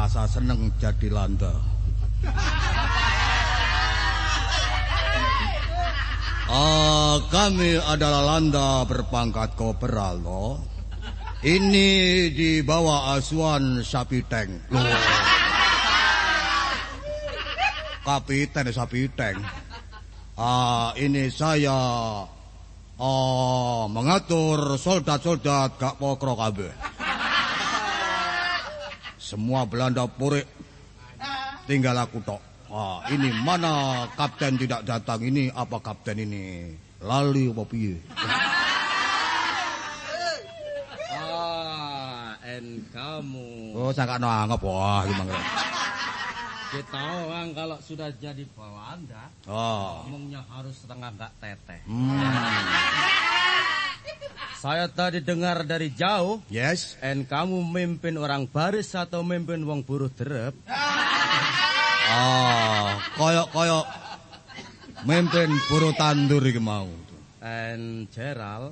Rasa seneng jadi landa. Kami adalah landa berpangkat kopral loh. Ini di bawah asuhan Sapiteng. Kapiten Sapiteng. Ini saya mengatur soldat-soldat gak pokro kabeh. Semua Belanda purik, tinggal aku tok. Ini mana kapten tidak datang ini, apa kapten ini lali apa piye? Kamu. Oh, saya gak nanggap. Wah, gimana? Kita orang kalau sudah jadi Belanda, ngomongnya harus setengah gak teteh. Saya tadi dengar dari jauh. Yes. Kamu mimpin orang baris atau mimpin wong buruh derep? Koyok mimpin buruh tandur iki mau. Gerald.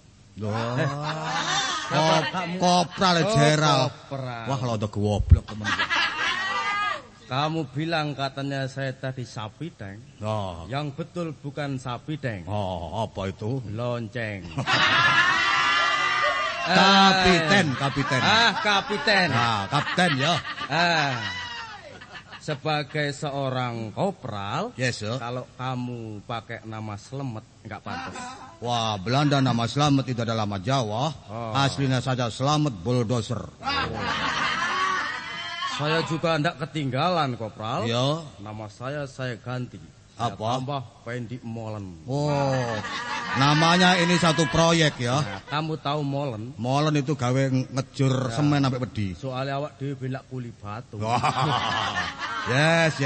Kopral Gerald. Wah, lo udah goblok temen. Kamu bilang katanya saya tadi Sapiteng. Yang betul bukan Sapiteng. Apa itu? Lonceng. Kapiten. Kapiten. Kapten ya. Sebagai seorang kopral, yes, sir. Kalau kamu pakai nama Slamet, nggak pantas. Wah, Belanda nama Slamet itu adalah nama Jawa. Aslinya saja Slamet Bulldozer. Saya juga ndak ketinggalan, kopral. Ya. Nama saya ganti. Apa? Tambah Pendi Molen. Namanya ini satu proyek ya. Nah, kamu tahu Molen? Molen itu gawe ngejur semen sampai pedi. Soalnya awak dhewe belak kuli batu. Yes.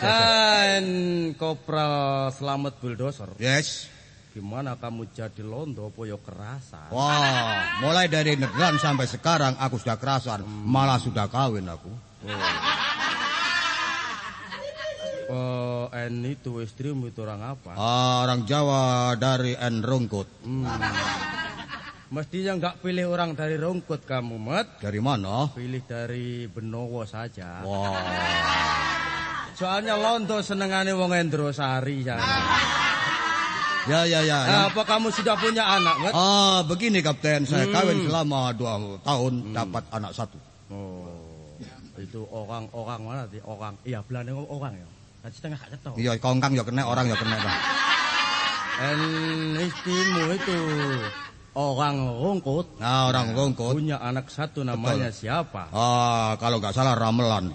Kopral Slamet Bulldozer. Yes. Gimana kamu jadi londo poyo kerasan? Wah, mulai dari Negran sampai sekarang aku sudah kerasan, malah sudah kawin aku. Itu istrimu itu orang apa? Orang Jawa dari Rungkut. Mestinya nggak pilih orang dari Rungkut kamu, Mat. Dari mana? Pilih dari Benowo saja. Wah. Soalnya londo senengane wong Endrosari ya. Ya. Apa kamu sudah punya anak, Mat? Begini Kapten, saya kawin selama 2 tahun, dapat anak 1. Itu orang mana sih? Orang. Iya, Belanda orang ya. Tadi setengah gak ketok. Iya, kongkang ya kena, orang ya kena. Istrimu itu orang Rungkut. Orang Rungkut. Punya anak 1 namanya siapa? Kalau nggak salah Ramelan.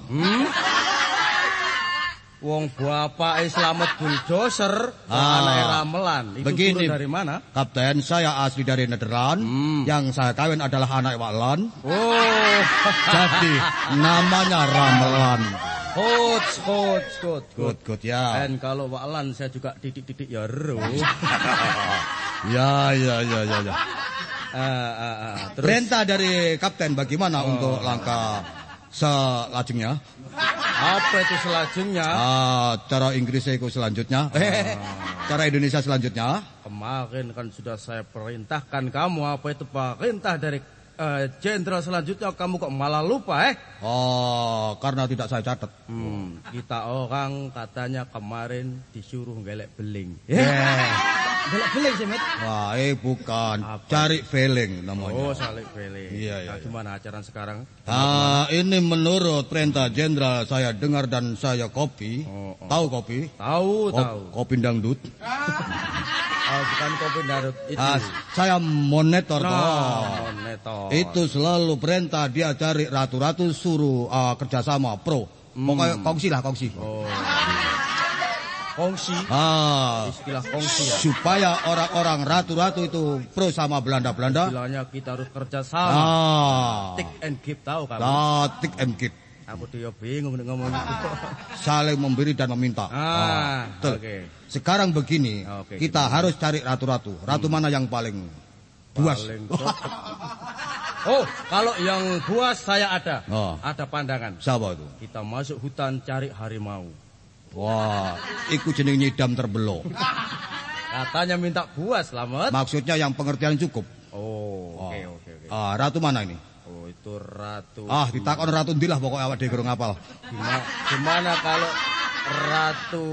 Wong bapak Slamet Bulldozer, anak Ramelan. Itu begini, turun dari mana? Kapten, saya asli dari Nederland. Yang saya kawin adalah anak Waklan. Jadi namanya Ramelan. Good ya. Dan kalau Waklan saya juga titik-titik ya ro. Ya. Terus perintah dari Kapten bagaimana untuk langkah selanjutnya? Apa itu selanjutnya? Cara Inggris itu selanjutnya. Cara Indonesia selanjutnya. Kemarin kan sudah saya perintahkan kamu, apa itu perintah dari jenderal selanjutnya, kamu kok malah lupa karena tidak saya catat. Kita orang katanya kemarin disuruh gelek beling. Gelek beling sih, Met? Wah, bukan. Cari feeling namanya. Cari feeling. Iya. Gimana acara sekarang? Ini menurut perintah jenderal saya dengar dan saya kopi. Tahu kopi? Tahu. Kopi dangdut. Bukan kopi dangdut itu. Saya monitor. Monitor. Itu selalu perintah dia cari ratu-ratu suruh kerjasama pro. Pokoknya kongsi. Kongsi. Istilah kongsi ya. Supaya orang-orang ratu-ratu itu pro sama Belanda-Belanda. Istilahnya kita harus kerja sama. Take and give, tahu kamu? Take and give. Aku dia bingung ngomong itu. Saling memberi dan meminta. Oke. Sekarang begini, kita harus cari ratu-ratu. Ratu mana yang paling buas? Kalau yang buas saya ada. Ada pandangan. Siapa itu? Kita masuk hutan cari harimau. Wah, ikut jenis nyidam terbelok. Katanya minta buas, Slamet. Maksudnya yang pengertian cukup. Oke. Ratu mana ini? Ratu. Ah, ditakon ratu ndi lah pokoke awak dhewe kurang hafal. Gimana kalau Ratu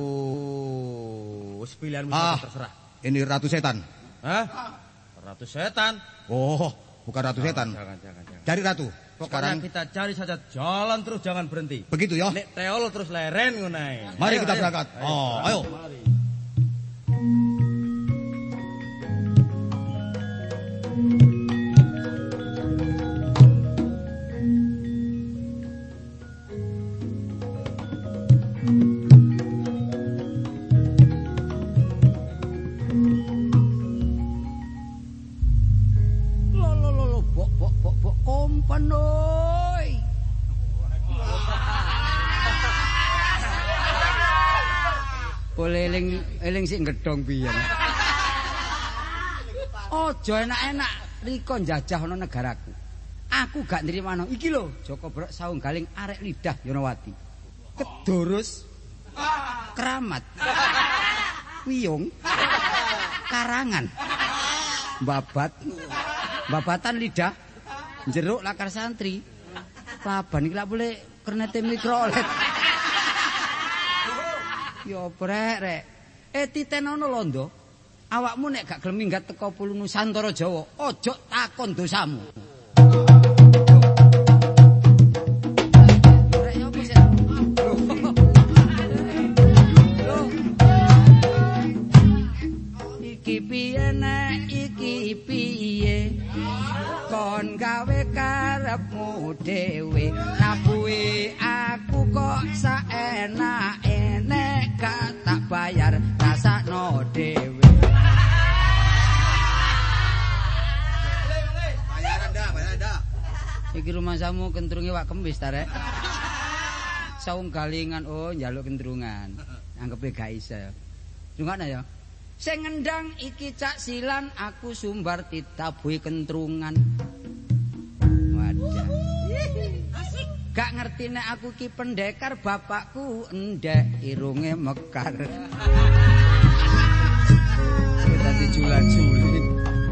pilihanmu terserah. Ini Ratu Setan. Hah? Ratu Setan? Oh, bukan Ratu Setan. Jangan. Cari Ratu. Sekarang kita cari saja, jalan terus jangan berhenti. Begitu ya. Nek teol terus leren ngono. Mari kita berangkat. Ayo. Mari. Boleh eling sik gedhong piye. Aja enak-enak riko njajah ana negaraku. Aku gak nrimano. Iki lho Joko Brok saung galing arek lidah Yonowati. Kedurus keramat. Wiyung karangan. Babatan lidah jeruk lakar santri. Paban iki lak boleh kernete mikrolet. Yo brek. Titenono londo. Awakmu nek gak gelem minggat teko Pulau Nusantara Jawa, ojo takon dosamu. Iki piye nek iki piye? Kon gawe karepmu dhewe, nabuhe aku kok saenake nek gak tak bayar rasakno dhewe. Bayaran dah. Iki rumah samu kentrunge wak kembis ta rek. Saung galingan njaluk kentrungan. Anggepe gak iso. Dungane ya. Sing ngendang iki cak silan aku sumbar ditabuhi kentrungan. Wadah. Gak ngerti nek aku ki pendekar bapakku endek irunge mekar. Kita dijulat-julit.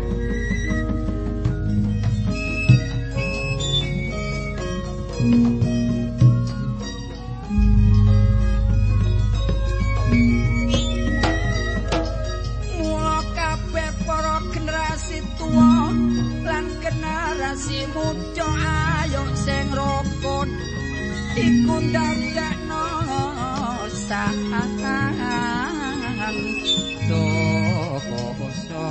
Mula kabeh para generasi tua lan generasi muda ayo sing rukun iku ndadekno sang dosa.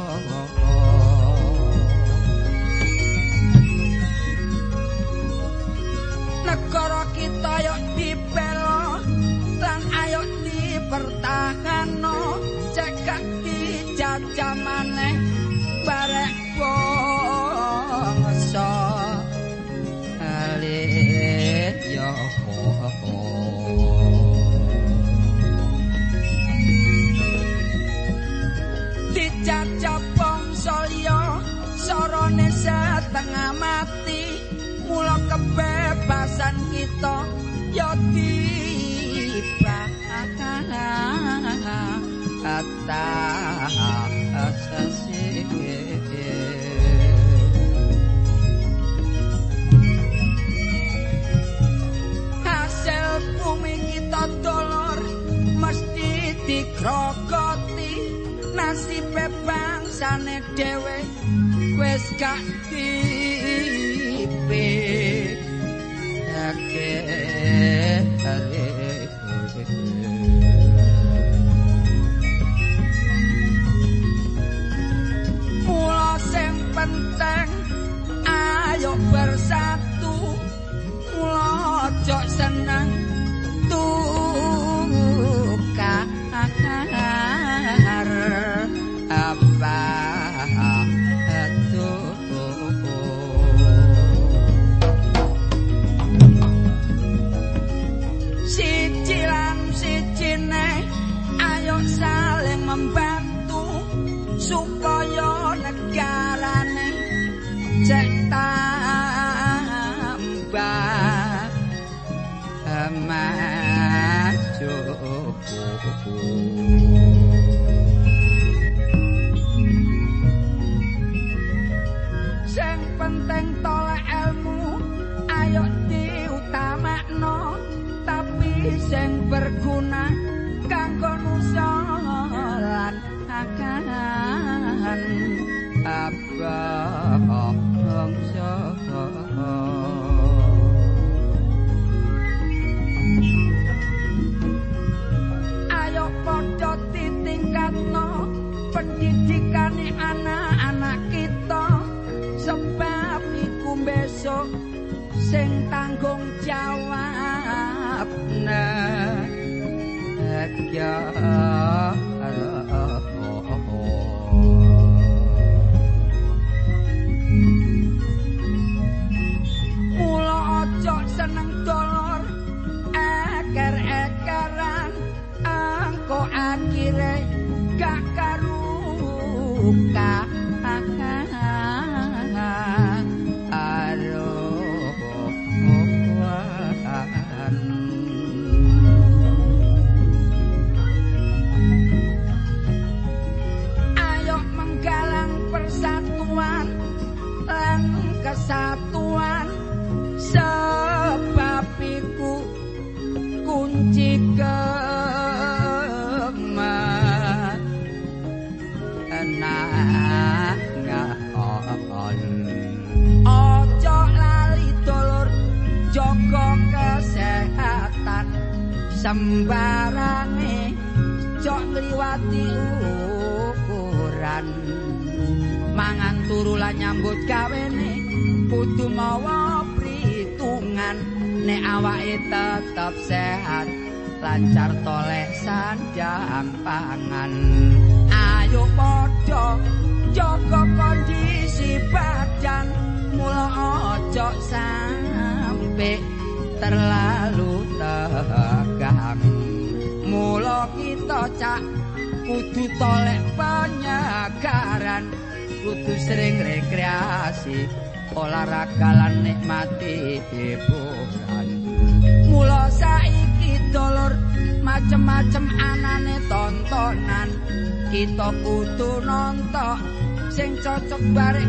Negara kita ayo dibela lan ayo dipertahanno cekak dijajah maneh barek bangsa alit ya dijajah bangsa liya sorone setengah mati. Mula kebebasan kita ya dibatasi. Hasil bumi kita dolor mesti digrogoti. Nasibe bangsane dhewe wis gak mula sing penting ayo bersatu. Mula ojo seneng tukar apa saling membantu supaya negarane cek tambah maju. Sing penting tolek sing berguna kanggo nusalan akan bangsa. Ayo padha ditingkatno pendidikane anak-anak kita sebab iku besok sing tanggung jawab mula ojo seneng dolor eker-ekeran angko akhire gak karuka kesatuan sebab iku kunci kemenangan. Ojo lali dulur jaga kesehatan sembarange ojo ngliwati ukuran mangan turu lan nyambut gawene kudu mawa pritungan nek awake tetep sehat lancar toleh sandang pangan. Ayo padha jaga kondisi badan mula aja sampe terlalu tegang. Mula kita cak kudu toleh penyegaran, kudu sering rekreasi olahraga lan nikmati hiburan. Mula saiki dulur macem-macem anane tontonan kita kudu nonton sing cocok barek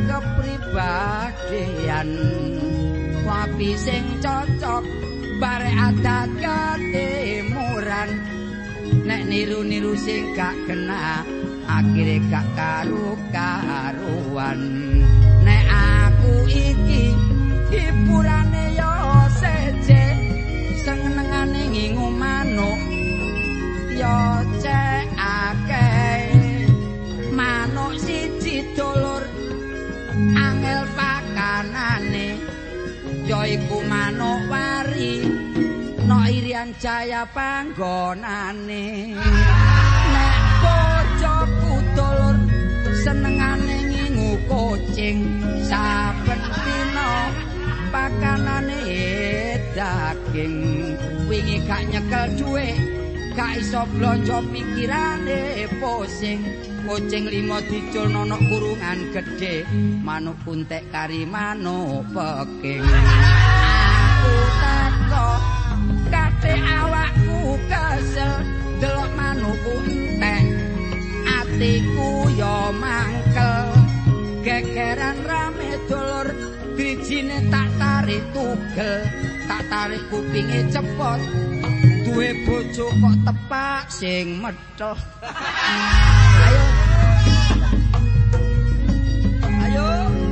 kepribadian wapi sing cocok barek adat ketimuran. Nek niru-niru sing gak kena akhire gak karu-karuan. Nek aku iki hiburane yo seje senengane ngingu manuk yo cek akeh manuk siji dulur angel pakanane yo iku manuk wari no Irian Jaya panggonane. Nek bojoku dulur senengane ngingu kucing saben dina pakanane daging. Wingi gak nyekel dhuwit gak iso blonjo pikirane pusing. Kucing 5 diculno nok kurungan gedhe manuk kuntek kari manuk peking. Aku takok kate awakku kesel delok manukku entek atiku yo mangkel gegeran rame dulur drijine tak tarik tugel tak tarik kupinge cepot duwe bojo kok tepak sing medhot. Ayo ayo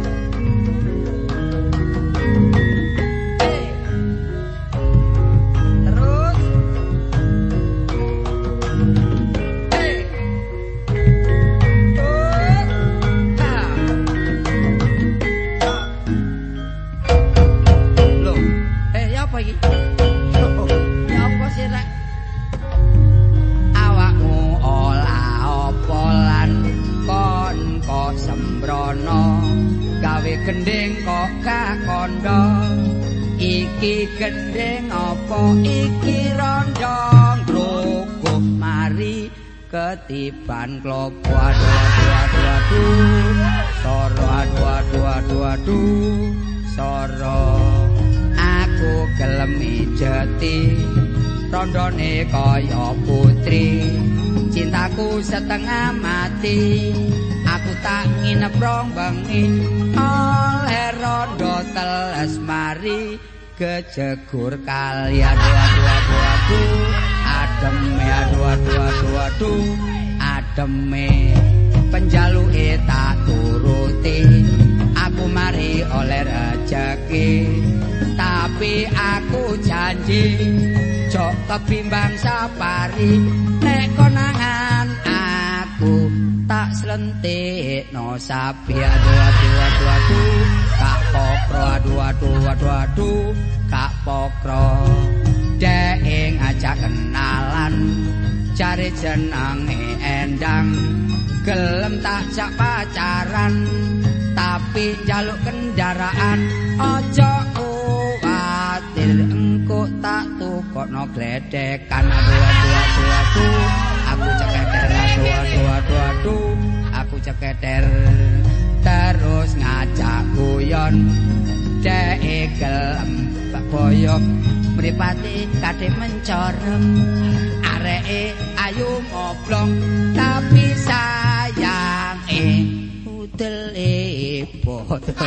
gendeng kok kakondo iki gendeng apa iki rondo grogok mari ketiban klopo aduh soro aduh soro aku gelemi jeti rondone kaya putri cintaku setengah mati aku tak nginep rong bengi oleh rondo teles mari kejegur kali aduh aduh ademe aduh ademe penjaluke tak turuti aku mari oleh rezeki tapi aku janji jok kebimbang sapari nek konangan aku tak slentikno sapi aduh kak pokro aduh kak pokro dek ngajak kenalan cari jenenge endang gelem tak jak pacaran tapi jaluk kendaraan ojo kuwatir engko tak tukokno gledekan aduh aku ceketer aduh aku ceketer terus ngajak guyon dek gelem boyok mripate kadhe mencorem areke ayu ngoblong tapi sayange udele boten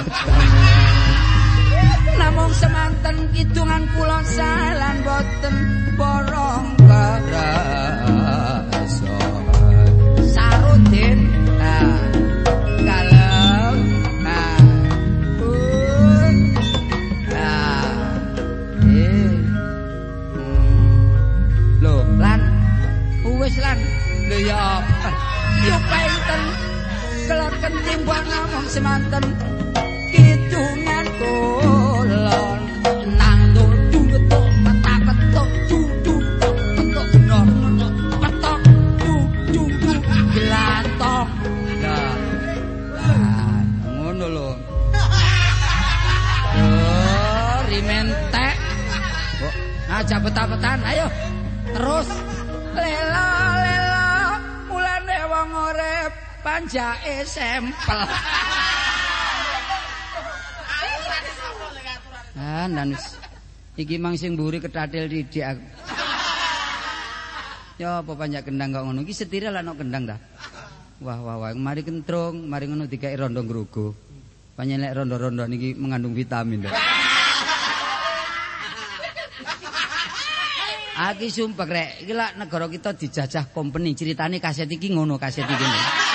namung semanten kidungan kula salan boten borong kerasa sarudin kalem lho lan wis lan lho ya yo paiten kelot ketimbang namung semanten kidungan kulon nang dudung ketok petak ketok dudung ketok genor petok dudung gelantong nah ngono lho rimentek kok aja betah-betahan ayo terus lela mulane wong urip panjake sempel dan iki mang sing mburi ketathil didik aku. Ya apa panjak kendang kok ngono iki setire lah nek kendang ta. Wah mari kentrung, mari ngono dikai rondo ngrugo. Panjenengan rondo-rondo niki mengandung vitamin ta. Aki sumpek rek, iki lak negara kita dijajah company, ceritane kaset iki ngono, kaset iki.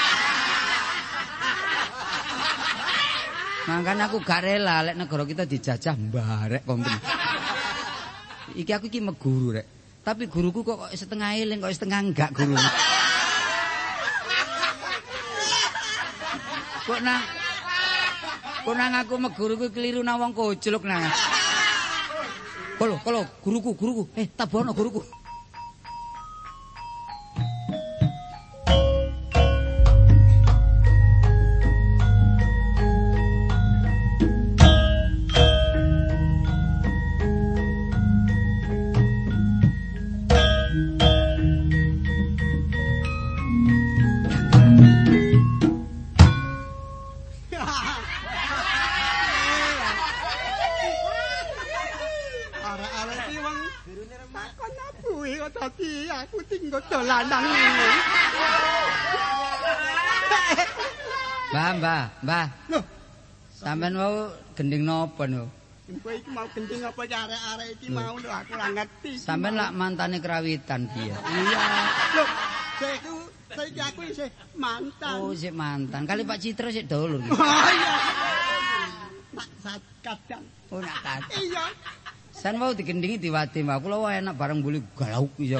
Mangkane aku gak rela lek negara kita dijajah mbarek company. Iki aku iki meguru rek. Tapi guruku kok setengah eling, kok setengah enggak guru. Kok nang aku meguru ku keliru nang wong kojlok nang. Kalau guruku. Tabono guruku. Mbah. Loh, sampean mau gending napa no? Kowe iki mau gending apa arek-arek iki mau lho aku ora ngerti. Sampean lak mantane kerawitan piye? Iya. Loh, saiki aku isih mantan. Oh, isih mantan. Kali Pak Citra sik dulur iki. Oh iya. Nak kadang. Oh, nak kadang. Iya. San mau digendingi diwati, Mbak. Kula wae enak bareng buli galauk iso.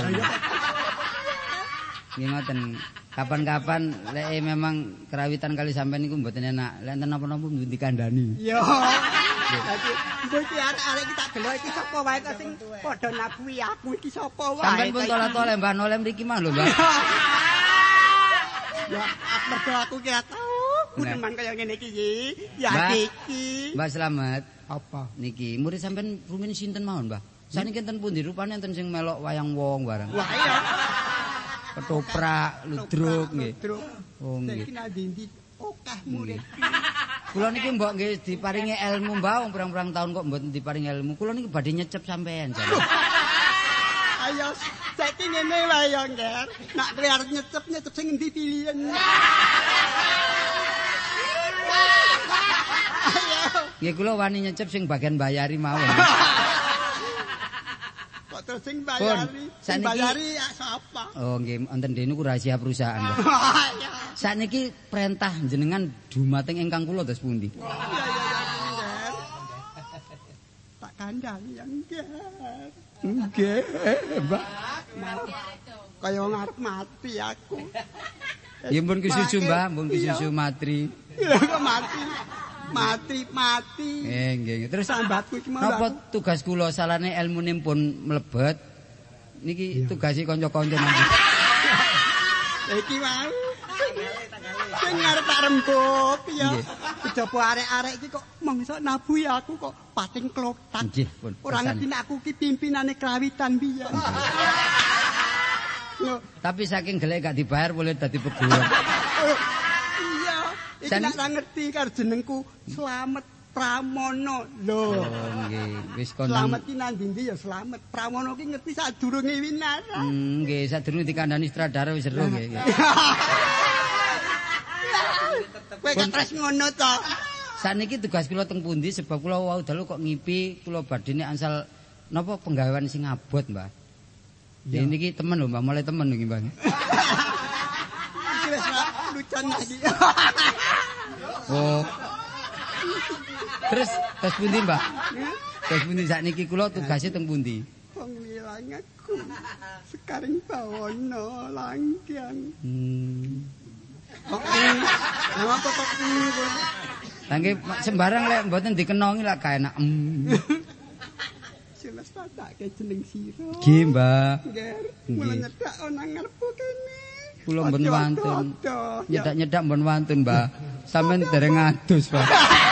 Nggih ngoten. Kapan-kapan lek memang kerawitan kali sampean niku mboten enak. Lek enten napa-napa mboten dikandani. Yo. Dadi mbok iki arek-arek iki tak delok iki sapa wae sing padha nabuhi aku iki sapa wae. Sampeyan pun tolak-tolak Mbah Nolem mriki mah lho, Mbah. Ya, mergo aku ki tau kuneman kaya ngene iki. Ya iki. Mbah Slamet. Apa? Niki murid sampean rumen sinten mawon, Mbah? Saniki enten pundi rupane enten sing melok wayang wong bareng. Wah iya. Ketoprak, ludruk nggih. Oh nggih. Iki nang ndi akeh murid. Kula niki mbok nggih diparingi ilmu Mbah, pirang-pirang taun kok mboten diparingi ilmu. Kula niki badhe nyecep sampean jan. Ayo saiki ngene wae yo, Nger. Nak kowe arep nyecep sing endi pilihan. Ayo. Nggih kula wani nyecep sing bagian bayari mawon. Kok kok terus sing bayari. Sing bayari ya sapa? Oh nggih, wonten dene ku rahasia perusahaan. Sakniki perintah jenengan dumateng ingkang kula terus pundi? Iya. Tak kandhani ya nggih. Nggih, Mbak. Kaya wong arep mati aku. Ya mpun kesusu Mbah, mpun kesusu matri. Ya kok mati. Mati. Nggih. Terus sambatku iki mau. napa tugas kula salane elmune pun mlebet. Niki tugasi kanca-kanca nanti. Iki mau. Sing arep tak rembug ya. Kejaba arek-arek iki kok mangsa nabuhi aku kok pating klotak. Nggih, pun. Ora ngerti nek aku ki pimpinane krawitan biyen. Loh, tapi saking gelek gak dibayar boleh dadi pegawai. iya, iki nek ora ngerti karo jenengku Slamet Pramono. Lho. Oh nggih, wis kono. Slamet ki nang ndi ya Slamet. Pramono ki ngerti sadurunge winara. Nggih, sadurunge dikandani sutradara wis seru nggih. Kowe kok terus ngono to? Saniki tugas kula teng pundi sebab kula wau dalu kok ngipi kula badhe ansal napa penggawean sing abot, Mbah. Ya niki temen lho, Mbah, mulai temen niki, Mbah. Iki wis lucan lagi. Oh. Terus pundi, Mbah? Terus pundi sakniki kula tugase teng pundi? Wong wilang aku. Sekarang bawono langkian. Apa kok ngono? Nggih sembarang lek mboten dikenongi lak gak enak. Jelas patake jeneng sira. Nggih, Mbah. Nggih. Mula nyedak ana ngarepku kene. Kula mboten wantun. Nyedak-nyedak mboten wantun, Mbah. Sampeyan dereng adus, Mbah.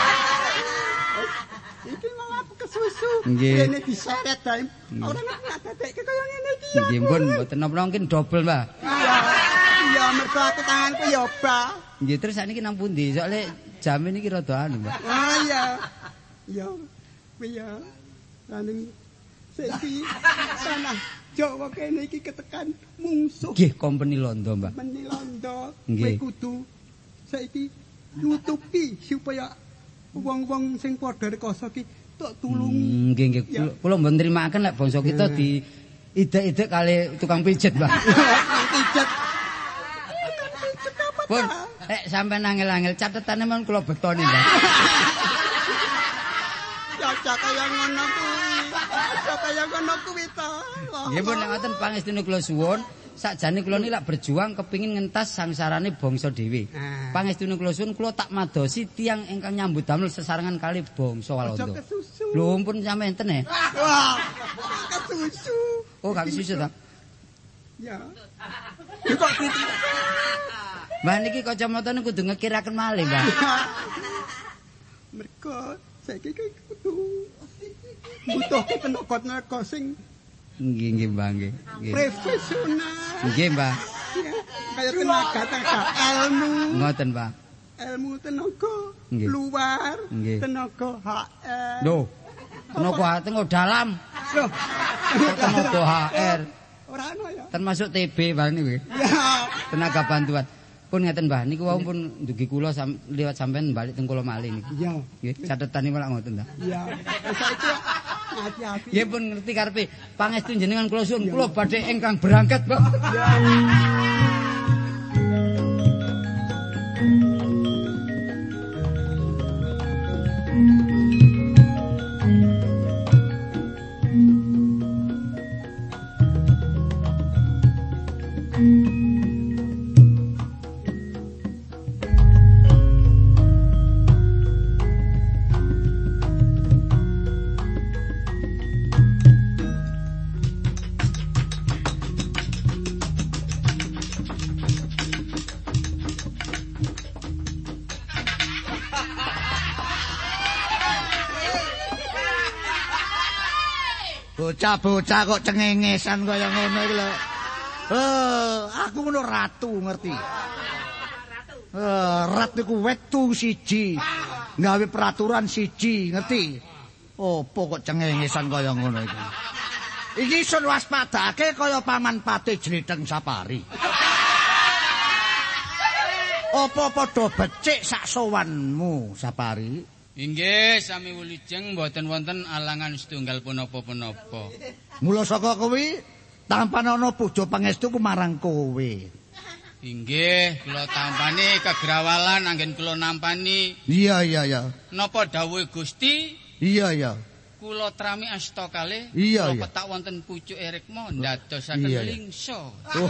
Iki mau aku kesusu. Nggih. Kene diseret bae. Ora ngerti dadekke kaya ngene iki. Nggih, pun mboten napa mungkin dobel, Mbah. Iya, mergo aku tanganku ya obah. Nggih, terus sakniki nang pundi? Soale jam niki rada anu, Mbah. Oh iya. Iya. Kuwi ya. Laning saiki tanah Jawa kene iki ketekan mungsuh. Nggih, company Londo, Mbah. Company Londo. Nggih. Kowe kudu saiki nutupi supaya wong-wong sing padha rekoso ki tok tulungi. Nggih. Kula mboten nrimakaken lek bangsa kita di idek-idek kali tukang pijet, Mbah. Pijet. Pun, sampean angel-angel catetane men kula betoni, Mbah. Ya kaya ngono kuwi. Ya kaya ngono kuwi to. Nggih pun nek ngoten pangestune kula suwun, sakjane kula niki lak berjuang kepingin ngentas sangsarane bangsa dhewe. Pangestune kula suwun kula tak madosi tiyang ingkang nyambut damel sesarengan kali bangsa Walanda. Lho ampun sampeyan enten e. Wah. Kesusu. Oh, gak kesusu ta? Ya. Kok gitu. Mbah niki kacamatane kudu ngekiraken malih, Mbah. Mergo saiki kudu butuhke tenaga sing Nggih, Mbah, nggih. Profesional. Nggih, Mbah. Kaya tenaga ilmu. Ngoten, Mbah. Ilmu tenaga Nggih. luar, Nggih. tenaga HR. Lho. Tenaga tenaga dalam, Loh. tenaga HR. Ora ono ya. Termasuk TB bareng niku. Ya. Tenaga bantuan. Pun ngeten Mbah, niku wau pun ndugi kula liwat sampean balik teng kula malih niku. Iya. Nggih, catetane malah ngoten ta. Iya. Saiki hati-hati. Nggih pun ngerti karepe pangestu jenengan kula suwun kula badhe ingkang berangkat, Mbak. Bocah-bocah kok cengengesan kaya ngono iki lho. Aku ngono ratu ngerti. Rat niku wetu siji. Gawe peraturan siji, ngerti? Opo kok cengengesan kaya ngono iki. Iki sun waspadake kaya paman pate jlitheng sapari. Apa padha becik sak sowanmu sapari? Inggih, sami wilujeng mboten wonten alangan setunggal punapa-punapa. Mula saka kuwi tampan ana puja pangestu ku marang kowe. Inggih, kula tampani kegrawalan anggen kula nampani. Iya. Napa dawuhe Gusti? Iya. Kula trami asta kalih. Iya. Kula petak wonten pucuke rikma ndadosaken lingsa.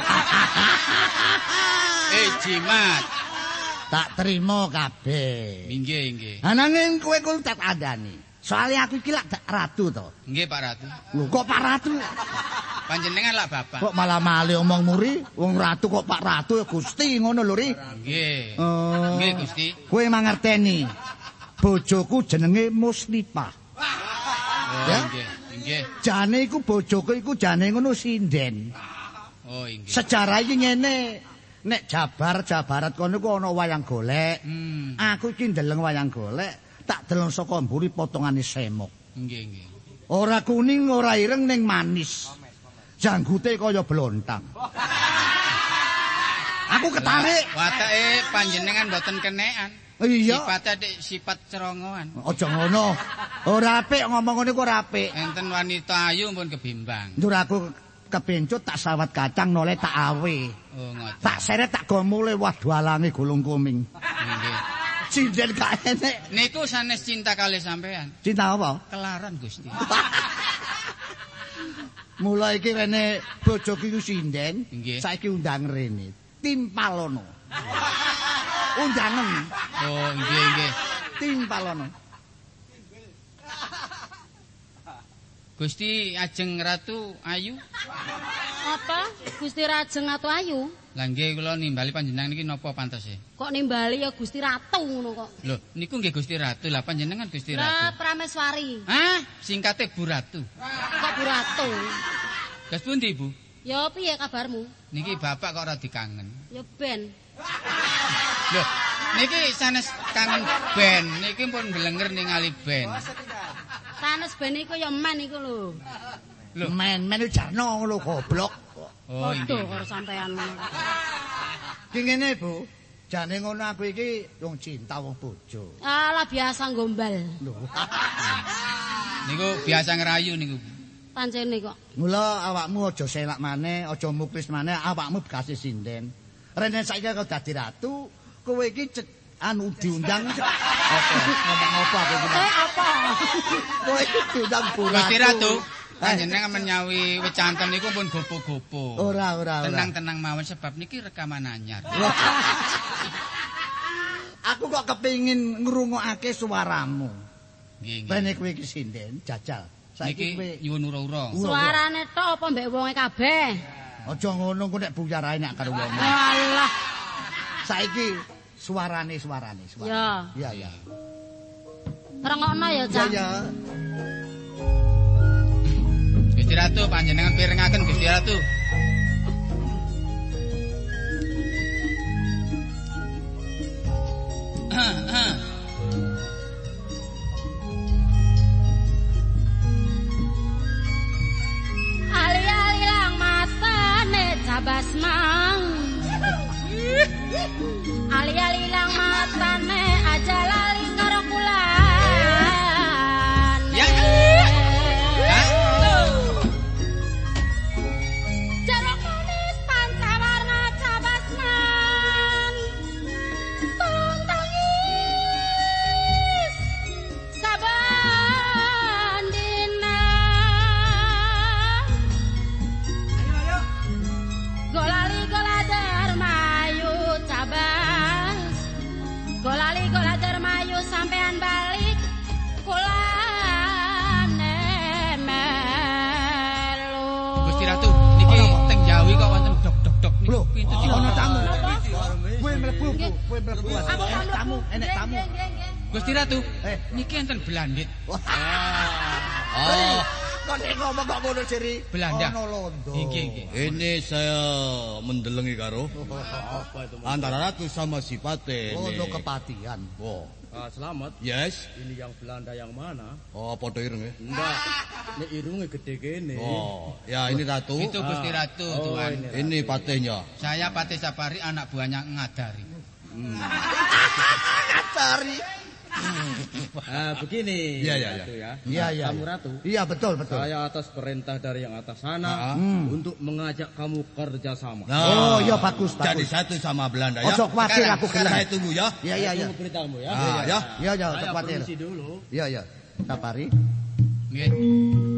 Jimat. Tak terima kabeh. Inggih. Ananging kowe kudu tak andani. Soale aku iki lak ratu to. Nggih, Pak Ratu. Lho kok Pak Ratu? Panjenengan lak Bapak. Kok malah malih omong muri? Wong ratu kok Pak Ratu ya Gusti ngono lho ri. Nggih. Oh. Nggih, Gusti. Kowe mangerteni. Bojoku jenenge Musnipah. Oh, nggih. Jane iku bojoku iku jane ngono sinden. Oh, nggih. Sejarah iki ngene. Nek Jabarat kono ku ana wayang golek. Aku iki ndeleng wayang golek, tak deleng saka mburi potongane semok. Nggih. Ora kuning, ora ireng ning manis. Janggute kaya blontang. Aku ketarik. Watake panjenengan mboten kenekan. Iya. Sipate sifat cerongoan. Aja ngono. Ora apik ngomong ngene ku ora apik. Enten wanita ayu pun kebimbang. Njur aku kepencut tak sawat kacang noleh tak awe. Oh, ngoten. Tak seret tak gomule waduh alange gulung kuming. Nggih. Sinden gak enek. Niku sanes cinta kalih sampean. Cinta apa? Kelaran Gusti. Mula iki rene bojoku iku sinden, Nggih. saiki undang rene. Timpalono. Undangan. Oh, nggih. Timpalono. Gusti ajeng Ratu Ayu. Apa? Gusti Rajeng Ratu Ayu? Lah nggih kula nimbali panjenengan niki napa pantese? Kok nimbali ya Gusti Ratu ngono kok. Lho, niku nggih Gusti Ratu. Lah panjenengan Gusti Lah Ratu. Prameswari. Hah? Singkate Bu Ratu. Kok Bu Ratu? Gas pundi, Bu? Ya piye kabarmu? Niki bapak kok ora dikangen. Ya ben. Lho, niki sanes kangen ben. Niki pun mblenger ningali ben. Sanes ben iku ya men iku lho. Lho, Men jarno lho goblok. oh Padha nggih. karo sampean ngono. Ki ngene, Bu. Jane ngono aku iki wong cinta wong bojo. Alah biasa gombal. Lho. Niku biasa ngerayu niku. Pancene kok. Mula awakmu aja selak maneh, aja muklis maneh, awakmu bekasi sinden. Rene saiki kok dadi ratu, kowe iki diundang. Apa? Ngomong apa aku iki? Apa? Kowe iki diundang Bu Ratu. Gusti Ratu, panjenengan menyawi wecanten niku pun gopo-gopo. Ora. Tenang-tenang mawon sebab niki rekaman anyar. Aku kok kepengin ngrungokake suaramu. Nggih. Rene kowe iki sinden, jajal. Saiki kowe Niki nyuwun ura-ura. Suarane tok apa mbek wonge kabeh? aja ngono ku nek buyarahe nek karo wong. Walah. Saiki suarane. Ya. Iya. Rengokno ya, Cak. Ya. Gusti Ratu panjenengan pirengaken Gusti Ratu. Ali-ali lang matane cabasmang. Ali-ali lang matane aja lali karo kulan. Ya. Jeruk manis pancawarna cabasman. Tolong tangis saban dina. Golali golajar mayu cabas. Golali golajar mayu sampean balik kulane melu. Gusti Ratu, niki teng Jawi kok wonten dok-dok niku Lho, pintu ana tamu. Napa? Kowe mlebu, Bu. Kowe mlebu. Aku Enek tamu, enek tamu. Nggih. Gusti Ratu, Eh. niki enten Belandit. Oh. Kok nek ngomong kok ngono Siri? Belanda. Ono londo. Nggih. Ini saya mendelengi karo antara ratu sama si Pate. Londo kepatihan. Oh, Selamat. yes. Ini yang Belanda yang mana? Oh, podo ireng ya. Enggak. Ini irungnya gede gini. Oh, ya ini ratu. Itu Gusti Ratu, Tuan. Ini patenya. Saya Pati Sapari anak buahnya Ngadari. Cari. Begini. Iya, iya, Ratu ya. Iya. Kamu Ratu. Iya, betul. Saya atas perintah dari yang atas sana untuk mengajak kamu kerja sama. Oh, iya bagus. Jadi satu sama Belanda ya. Ojo khawatir aku gelem. Saya tunggu ya. Iya. Tunggu perintahmu ya. Ya. Iya, ojo Saya khawatir. permisi dulu. Iya. Sapari. Nggih.